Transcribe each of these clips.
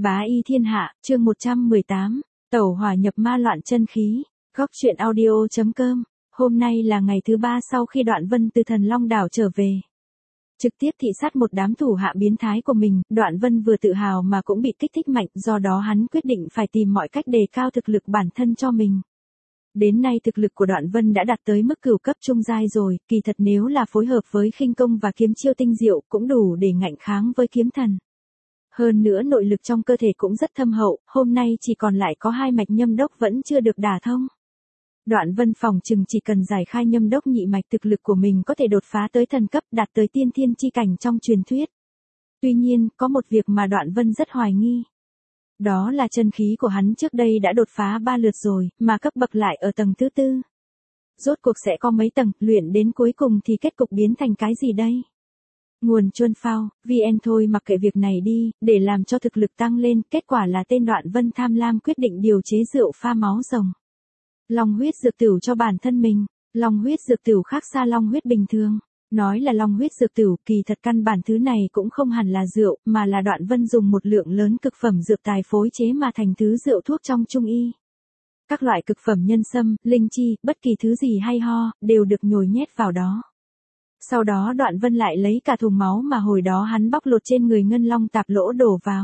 Bá y thiên hạ, chương 118, tẩu hỏa nhập ma loạn chân khí. Góc truyện audio.com. Hôm nay là ngày thứ 3 sau khi Đoạn Vân từ Thần Long đảo trở về. Trực tiếp thị sát một đám thủ hạ biến thái của mình, Đoạn Vân vừa tự hào mà cũng bị kích thích mạnh, do đó hắn quyết định phải tìm mọi cách đề cao thực lực bản thân cho mình. Đến nay thực lực của Đoạn Vân đã đạt tới mức cửu cấp trung giai rồi, kỳ thật nếu là phối hợp với khinh công và kiếm chiêu tinh diệu cũng đủ để ngạnh kháng với kiếm thần. Hơn nữa nội lực trong cơ thể cũng rất thâm hậu, hôm nay chỉ còn lại có 2 mạch nhâm đốc vẫn chưa được đả thông. Đoạn Vân phòng chừng chỉ cần giải khai nhâm đốc nhị mạch thực lực của mình có thể đột phá tới thần cấp đạt tới tiên thiên chi cảnh trong truyền thuyết. Tuy nhiên, có một việc mà Đoạn Vân rất hoài nghi. Đó là chân khí của hắn trước đây đã đột phá 3 lượt rồi, mà cấp bậc lại ở tầng thứ 4. Rốt cuộc sẽ có mấy tầng, luyện đến cuối cùng thì kết cục biến thành cái gì đây? Nguồn Chuân Phao, VN thôi mặc kệ việc này đi, để làm cho thực lực tăng lên, kết quả là tên Đoạn Vân tham lam quyết định điều chế rượu pha máu rồng. Long huyết dược tửu cho bản thân mình, long huyết dược tửu khác xa long huyết bình thường. Nói là long huyết dược tửu, kỳ thật căn bản thứ này cũng không hẳn là rượu, mà là Đoạn Vân dùng một lượng lớn cực phẩm dược tài phối chế mà thành thứ rượu thuốc trong trung y. Các loại cực phẩm nhân sâm, linh chi, bất kỳ thứ gì hay ho, đều được nhồi nhét vào đó. Sau đó Đoạn Vân lại lấy cả thùng máu mà hồi đó hắn bóc lột trên người ngân long tạp lỗ đổ vào.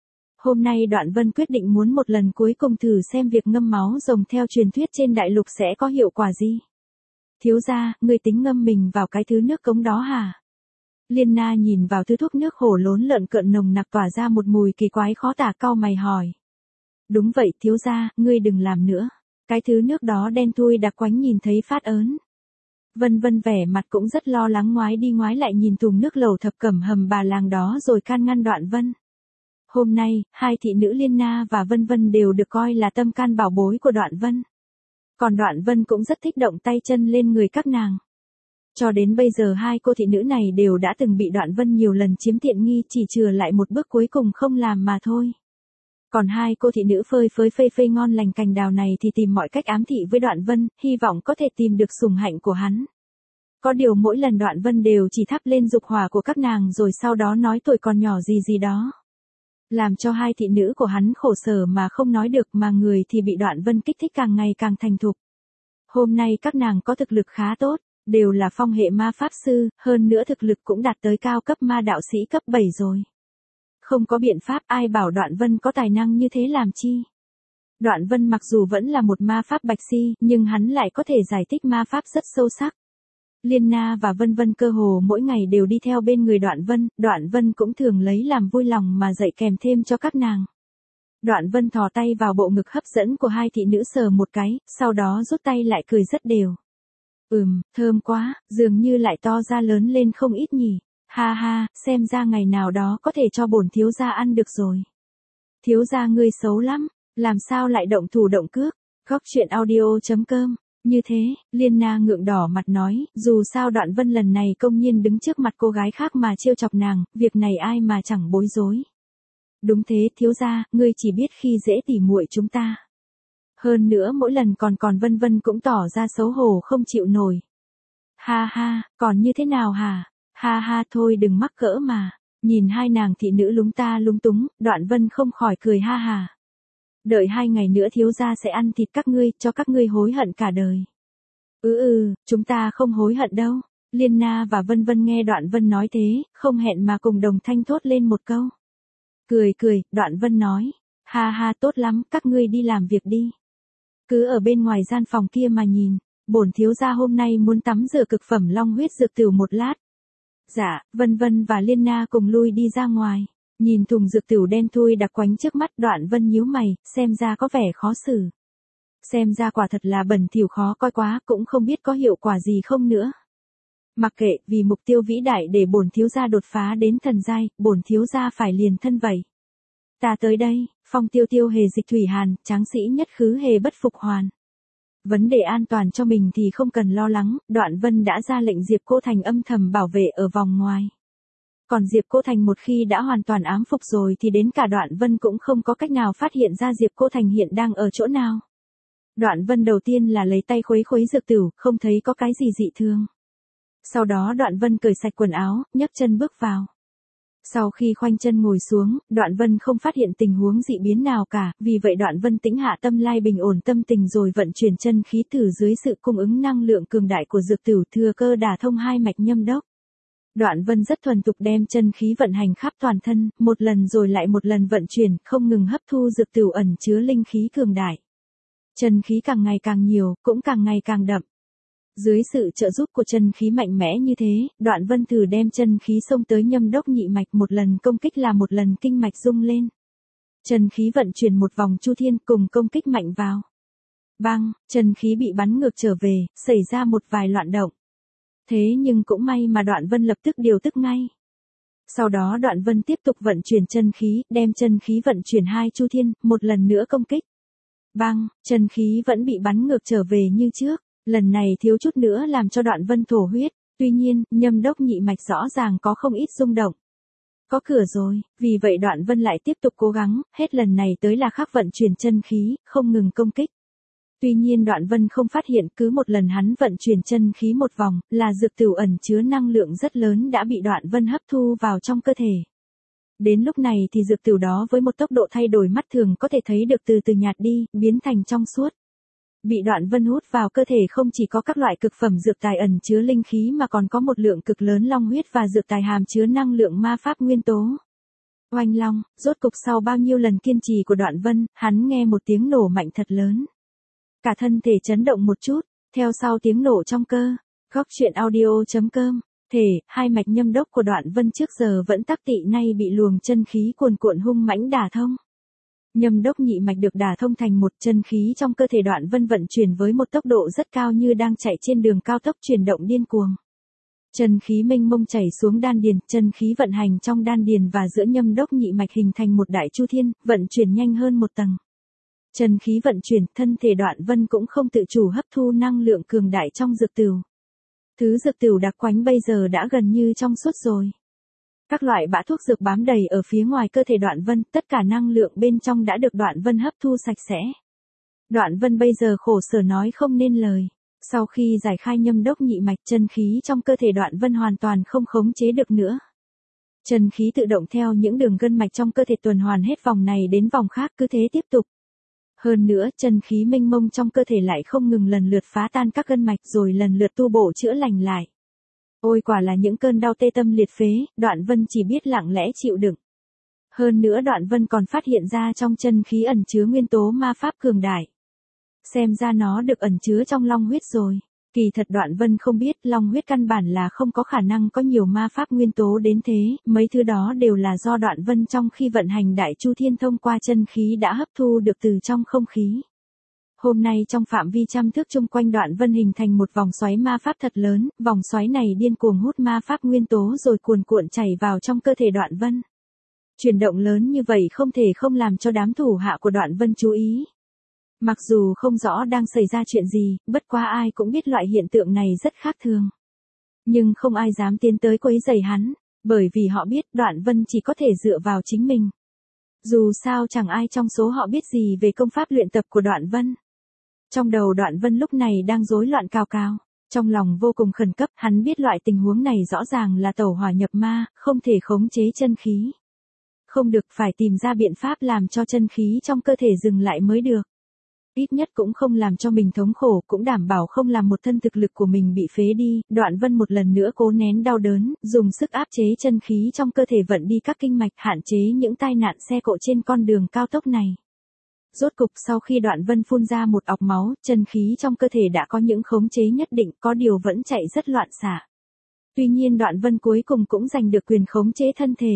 Hôm nay Đoạn Vân quyết định muốn một lần cuối cùng thử xem việc ngâm máu rồng theo truyền thuyết trên đại lục sẽ có hiệu quả gì. Thiếu gia, người tính ngâm mình vào cái thứ nước cống đó hả? Liên Na nhìn vào thứ thuốc nước hổ lốn lợn cợn nồng nặc tỏa ra một mùi kỳ quái khó tả, cau mày hỏi. Đúng vậy thiếu gia, ngươi đừng làm nữa. Cái thứ nước đó đen thui đặc quánh nhìn thấy phát ớn. Vân Vân vẻ mặt cũng rất lo lắng ngoái đi ngoái lại nhìn thùng nước lầu thập cẩm hầm bà làng đó rồi can ngăn Đoạn Vân. Hôm nay, 2 thị nữ Liên Na và Vân Vân đều được coi là tâm can bảo bối của Đoạn Vân. Còn Đoạn Vân cũng rất thích động tay chân lên người các nàng. Cho đến bây giờ 2 cô thị nữ này đều đã từng bị Đoạn Vân nhiều lần chiếm tiện nghi, chỉ chừa lại một bước cuối cùng không làm mà thôi. Còn 2 cô thị nữ phơi phây ngon lành cành đào này thì tìm mọi cách ám thị với Đoạn Vân, hy vọng có thể tìm được sủng hạnh của hắn. Có điều mỗi lần Đoạn Vân đều chỉ thắp lên dục hỏa của các nàng rồi sau đó nói tuổi còn nhỏ gì đó. Làm cho 2 thị nữ của hắn khổ sở mà không nói được, mà người thì bị Đoạn Vân kích thích càng ngày càng thành thục. Hôm nay các nàng có thực lực khá tốt, đều là phong hệ ma pháp sư, hơn nữa thực lực cũng đạt tới cao cấp ma đạo sĩ cấp 7 rồi. Không có biện pháp, ai bảo Đoạn Vân có tài năng như thế làm chi. Đoạn Vân mặc dù vẫn là một ma pháp bạch si, nhưng hắn lại có thể giải thích ma pháp rất sâu sắc. Liên Na và Vân Vân cơ hồ mỗi ngày đều đi theo bên người Đoạn Vân cũng thường lấy làm vui lòng mà dạy kèm thêm cho các nàng. Đoạn Vân thò tay vào bộ ngực hấp dẫn của 2 thị nữ sờ một cái, sau đó rút tay lại cười rất đều. Thơm quá, dường như lại to ra lớn lên không ít nhỉ. Ha ha, xem ra ngày nào đó có thể cho bổn thiếu gia ăn được rồi. Thiếu gia ngươi xấu lắm, làm sao lại động thủ động cước. Góc truyện audio.com. Như thế, Liên Na ngượng đỏ mặt nói, dù sao Đoạn Vân lần này công nhiên đứng trước mặt cô gái khác mà trêu chọc nàng, việc này ai mà chẳng bối rối. Đúng thế, thiếu gia, ngươi chỉ biết khi dễ tỉ muội chúng ta. Hơn nữa mỗi lần còn Vân Vân cũng tỏ ra xấu hổ không chịu nổi. Ha ha, còn như thế nào hả? Ha ha, thôi đừng mắc cỡ mà. Nhìn 2 nàng thị nữ lúng ta lúng túng, Đoạn Vân không khỏi cười ha ha. Đợi 2 ngày nữa thiếu gia sẽ ăn thịt các ngươi, cho các ngươi hối hận cả đời. Chúng ta không hối hận đâu. Liên Na và Vân Vân nghe Đoạn Vân nói thế, không hẹn mà cùng đồng thanh thốt lên một câu. Cười, Đoạn Vân nói. Ha ha, tốt lắm, các ngươi đi làm việc đi. Cứ ở bên ngoài gian phòng kia mà nhìn, bổn thiếu gia hôm nay muốn tắm rửa cực phẩm long huyết dược tửu một lát. Dạ, Vân Vân và Liên Na cùng lui đi ra ngoài. Nhìn thùng dược tửu đen thui đặc quánh trước mắt, Đoạn Vân nhíu mày, xem ra có vẻ khó xử. Xem ra quả thật là bẩn thỉu khó coi quá, cũng không biết có hiệu quả gì không nữa. Mặc kệ, vì mục tiêu vĩ đại để bổn thiếu gia đột phá đến thần giai, bổn thiếu gia phải liền thân vậy. Ta tới đây, phong tiêu hề dịch thủy hàn, tráng sĩ nhất khứ hề bất phục hoàn. Vấn đề an toàn cho mình thì không cần lo lắng, Đoạn Vân đã ra lệnh Diệp Cô Thành âm thầm bảo vệ ở vòng ngoài. Còn Diệp Cô Thành một khi đã hoàn toàn ám phục rồi thì đến cả Đoạn Vân cũng không có cách nào phát hiện ra Diệp Cô Thành hiện đang ở chỗ nào. Đoạn Vân đầu tiên là lấy tay khuấy dược tửu, không thấy có cái gì dị thường. Sau đó Đoạn Vân cởi sạch quần áo, nhấc chân bước vào. Sau khi khoanh chân ngồi xuống, Đoạn Vân không phát hiện tình huống dị biến nào cả, vì vậy Đoạn Vân tĩnh hạ tâm lai bình ổn tâm tình rồi vận chuyển chân khí thử dưới sự cung ứng năng lượng cường đại của dược tửu thừa cơ đả thông hai mạch nhâm đốc. Đoạn Vân rất thuần thục đem chân khí vận hành khắp toàn thân, một lần rồi lại một lần vận chuyển, không ngừng hấp thu dược tửu ẩn chứa linh khí cường đại. Chân khí càng ngày càng nhiều, cũng càng ngày càng đậm. Dưới sự trợ giúp của chân khí mạnh mẽ như thế, Đoạn Vân thử đem chân khí xông tới nhâm đốc nhị mạch, một lần công kích là một lần kinh mạch rung lên. Chân khí vận chuyển một vòng chu thiên cùng công kích mạnh vào. Bang, chân khí bị bắn ngược trở về, xảy ra một vài loạn động. Thế nhưng cũng may mà Đoạn Vân lập tức điều tức ngay. Sau đó Đoạn Vân tiếp tục vận chuyển chân khí, đem chân khí vận chuyển hai chu thiên, một lần nữa công kích. Bang, chân khí vẫn bị bắn ngược trở về như trước. Lần này thiếu chút nữa làm cho Đoạn Vân thổ huyết, tuy nhiên, nhâm đốc nhị mạch rõ ràng có không ít rung động. Có cửa rồi, vì vậy Đoạn Vân lại tiếp tục cố gắng, hết lần này tới là khác vận chuyển chân khí, không ngừng công kích. Tuy nhiên Đoạn Vân không phát hiện cứ một lần hắn vận chuyển chân khí một vòng, là dược tửu ẩn chứa năng lượng rất lớn đã bị Đoạn Vân hấp thu vào trong cơ thể. Đến lúc này thì dược tửu đó với một tốc độ thay đổi mắt thường có thể thấy được từ từ nhạt đi, biến thành trong suốt. Bị Đoạn Vân hút vào cơ thể không chỉ có các loại cực phẩm dược tài ẩn chứa linh khí mà còn có một lượng cực lớn long huyết và dược tài hàm chứa năng lượng ma pháp nguyên tố. Oanh long, rốt cục sau bao nhiêu lần kiên trì của Đoạn Vân, hắn nghe một tiếng nổ mạnh thật lớn. Cả thân thể chấn động một chút, theo sau tiếng nổ trong cơ. Góc truyện audio.com. Thể, hai mạch nhâm đốc của Đoạn Vân trước giờ vẫn tắc tị nay bị luồng chân khí cuồn cuộn hung mãnh đả thông. Nhâm đốc nhị mạch được đả thông thành một, chân khí trong cơ thể Đoạn Vân vận chuyển với một tốc độ rất cao như đang chạy trên đường cao tốc chuyển động điên cuồng. Chân khí mênh mông chảy xuống đan điền, chân khí vận hành trong đan điền và giữa nhâm đốc nhị mạch hình thành một đại chu thiên, vận chuyển nhanh hơn một tầng. Chân khí vận chuyển, thân thể Đoạn Vân cũng không tự chủ hấp thu năng lượng cường đại trong dược tửu. Thứ dược tửu đặc quánh bây giờ đã gần như trong suốt rồi. Các loại bã thuốc dược bám đầy ở phía ngoài cơ thể Đoạn Vân, tất cả năng lượng bên trong đã được Đoạn Vân hấp thu sạch sẽ. Đoạn Vân bây giờ khổ sở nói không nên lời. Sau khi giải khai nhâm đốc nhị mạch, chân khí trong cơ thể Đoạn Vân hoàn toàn không khống chế được nữa. Chân khí tự động theo những đường gân mạch trong cơ thể tuần hoàn hết vòng này đến vòng khác, cứ thế tiếp tục. Hơn nữa, chân khí mênh mông trong cơ thể lại không ngừng lần lượt phá tan các gân mạch rồi lần lượt tu bổ chữa lành lại. Ôi quả là những cơn đau tê tâm liệt phế, Đoạn Vân chỉ biết lặng lẽ chịu đựng. Hơn nữa Đoạn Vân còn phát hiện ra trong chân khí ẩn chứa nguyên tố ma pháp cường đại. Xem ra nó được ẩn chứa trong long huyết rồi. Kỳ thật Đoạn Vân không biết long huyết căn bản là không có khả năng có nhiều ma pháp nguyên tố đến thế, mấy thứ đó đều là do Đoạn Vân trong khi vận hành đại chu thiên thông qua chân khí đã hấp thu được từ trong không khí. Hôm nay trong phạm vi trăm thước chung quanh Đoạn Vân hình thành một vòng xoáy ma pháp thật lớn, vòng xoáy này điên cuồng hút ma pháp nguyên tố rồi cuồn cuộn chảy vào trong cơ thể Đoạn Vân. Chuyển động lớn như vậy không thể không làm cho đám thủ hạ của Đoạn Vân chú ý. Mặc dù không rõ đang xảy ra chuyện gì, bất quá ai cũng biết loại hiện tượng này rất khác thường. Nhưng không ai dám tiến tới quấy rầy hắn, bởi vì họ biết Đoạn Vân chỉ có thể dựa vào chính mình. Dù sao chẳng ai trong số họ biết gì về công pháp luyện tập của Đoạn Vân. Trong đầu Đoạn Vân lúc này đang rối loạn cào cào, trong lòng vô cùng khẩn cấp, hắn biết loại tình huống này rõ ràng là tẩu hỏa nhập ma, không thể khống chế chân khí. Không được, phải tìm ra biện pháp làm cho chân khí trong cơ thể dừng lại mới được. Ít nhất cũng không làm cho mình thống khổ, cũng đảm bảo không làm một thân thực lực của mình bị phế đi. Đoạn Vân một lần nữa cố nén đau đớn, dùng sức áp chế chân khí trong cơ thể vận đi các kinh mạch, hạn chế những tai nạn xe cộ trên con đường cao tốc này. Rốt cục sau khi Đoạn Vân phun ra một ọc máu, chân khí trong cơ thể đã có những khống chế nhất định, có điều vẫn chạy rất loạn xạ. Tuy nhiên Đoạn Vân cuối cùng cũng giành được quyền khống chế thân thể.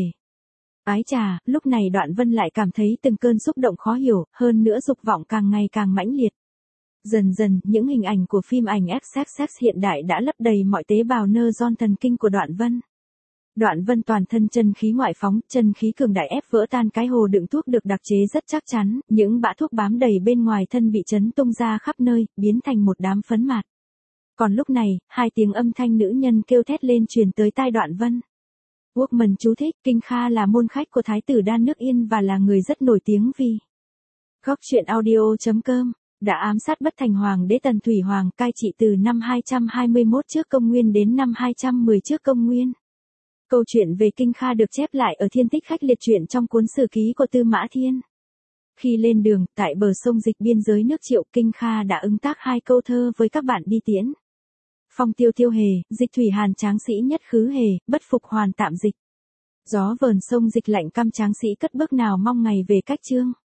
Ái chà, lúc này Đoạn Vân lại cảm thấy từng cơn xúc động khó hiểu, hơn nữa dục vọng càng ngày càng mãnh liệt. Dần dần, những hình ảnh của phim ảnh XXX hiện đại đã lấp đầy mọi tế bào neuron thần kinh của Đoạn Vân. Đoạn Vân toàn thân chân khí ngoại phóng, chân khí cường đại ép vỡ tan cái hồ đựng thuốc được đặc chế rất chắc chắn, những bã thuốc bám đầy bên ngoài thân bị chấn tung ra khắp nơi, biến thành một đám phấn mạt. Còn lúc này, hai tiếng âm thanh nữ nhân kêu thét lên truyền tới tai Đoạn Vân. Workman chú thích, Kinh Kha là môn khách của Thái tử Đan nước Yên và là người rất nổi tiếng vì Góc truyện audio.com đã ám sát bất thành hoàng đế Tần Thủy Hoàng, cai trị từ năm 221 trước công nguyên đến năm 210 trước công nguyên. Câu chuyện về Kinh Kha được chép lại ở Thiên Tích Khách Liệt truyện trong cuốn sử ký của Tư Mã Thiên. Khi lên đường, tại bờ sông Dịch biên giới nước Triệu, Kinh Kha đã ứng tác 2 câu thơ với các bạn đi tiễn. Phong tiêu tiêu hề, dịch thủy hàn tráng sĩ nhất khứ hề, bất phục hoàn tạm dịch. Gió vờn sông Dịch lạnh căm tráng sĩ cất bước nào mong ngày về cách chương.